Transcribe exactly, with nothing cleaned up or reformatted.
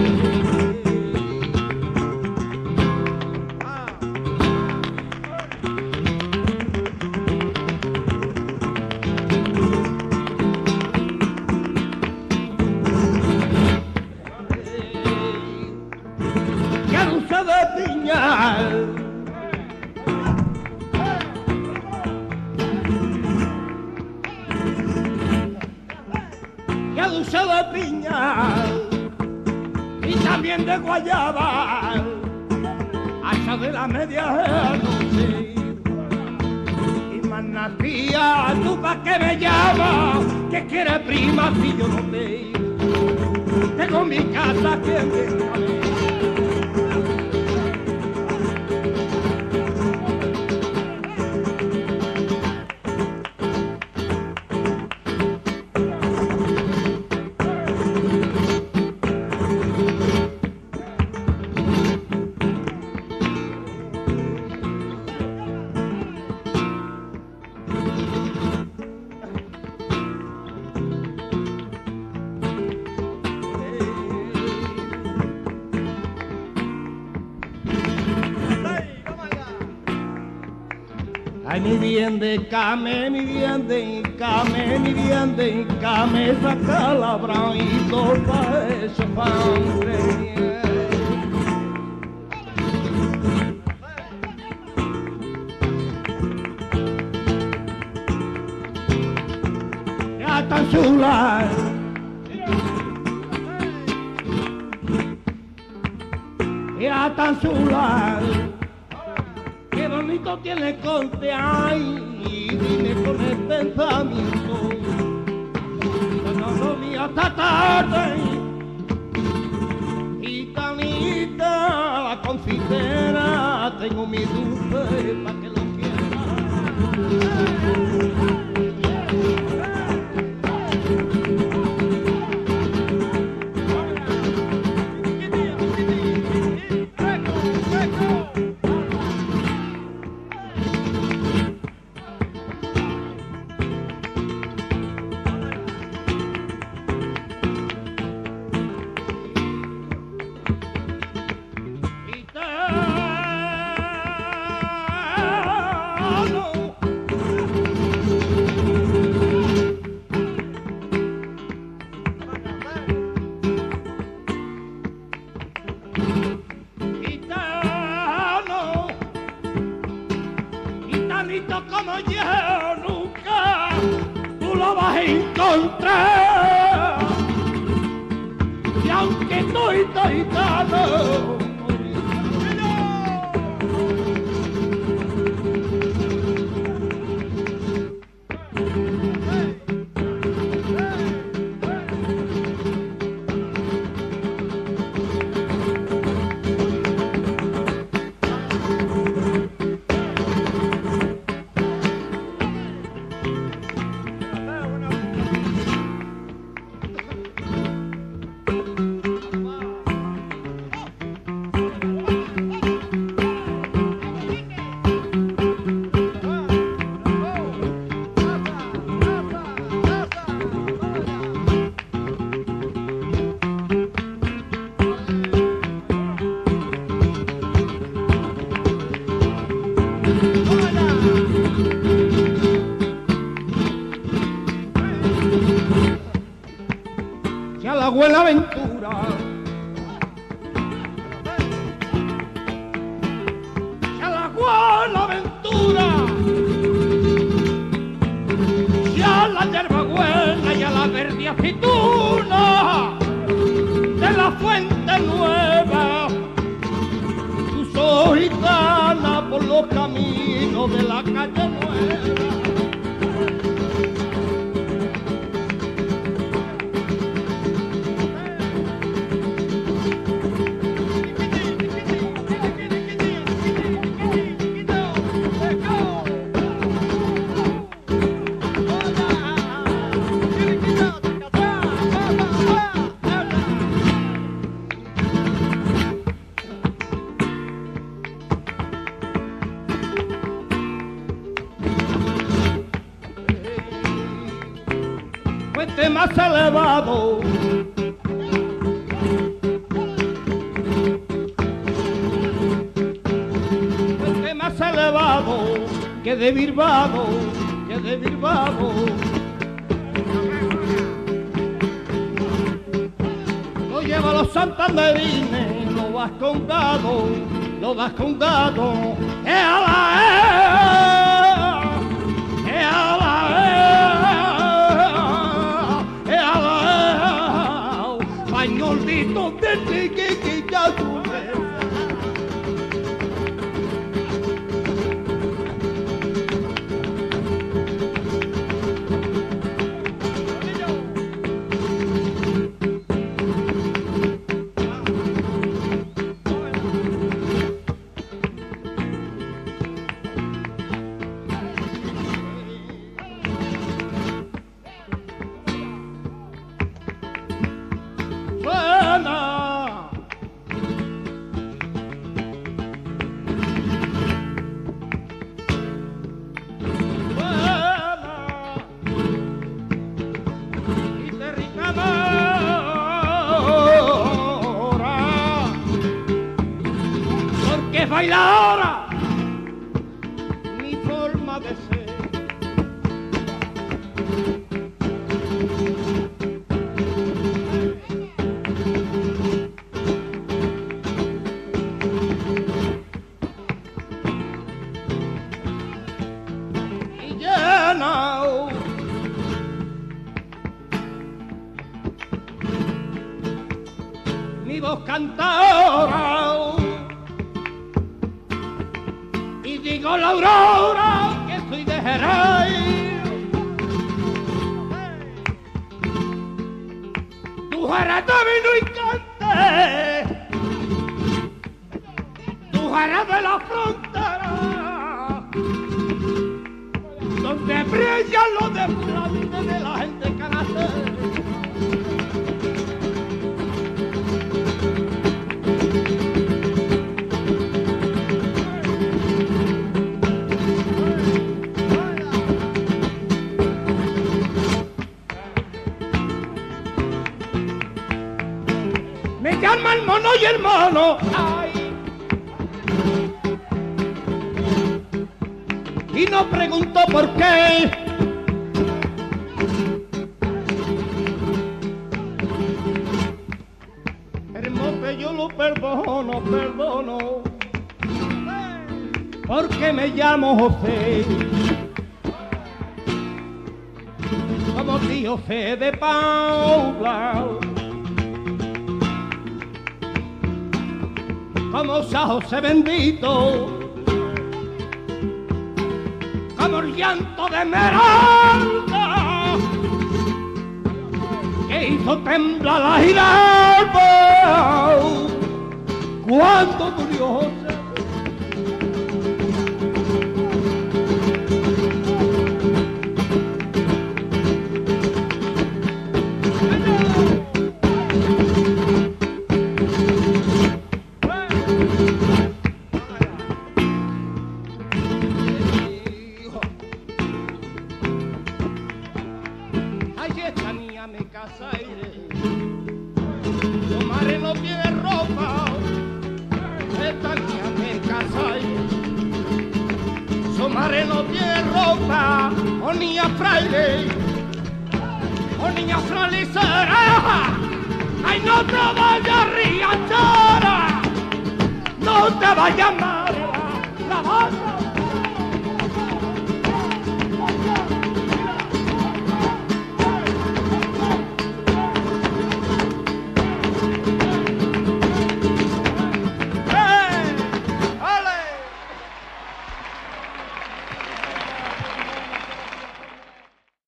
Que dulce de piña y también de guayaba, hasta de la medianoche. Y manatía, tú pa' que me llamas, que quiere prima si yo no te tengo mi casa que me ay, mi bien de came, mi bien de came, mi bien de came, saca la braito pa' eso padre. Ya tan chula, ya tan chula. Qué bonito tiene conte, ay, y dime con el pensamiento. No lo vi hasta tarde, gitanita, la confitera, tengo mi dulce pa' que lo quiera. Como yo nunca tú lo vas a encontrar, y aunque estoy taitano ya la buena aventura, ya la buena aventura, ya la hierba buena, ya la verde aceituna de la fuente nueva. Tú soy gitana por los caminos de la calle nueva. Fuente más elevado, que de Bilbao, que de Bilbao. Lo lleva los santanderines, lo vas contado, lo das contado. ¡Ea! Pañolito de chiquitita tu baila ahora mi forma de ser. Y llena mi voz cantadora. Digo la aurora que soy de Jerez. Tu Jerez de vino y cante, tu Jerez de la frontera, donde brillan los desplantes de la gente canacera. Me llama el mono y el mono, ay. Y no pregunto por qué. Hermoso, yo lo perdono, perdono, porque me llamo José, como tío José de Paula, como San José bendito, como el llanto de Esmeralda, que hizo temblar la Giralda cuando murió José. Mi casa iré, su madre no tiene ropa, esta niña mi casa iré, su madre no tiene ropa, oh niña fraile, oh niña frailecera, ay no te vayas riachera, no te vayas madre, la vas a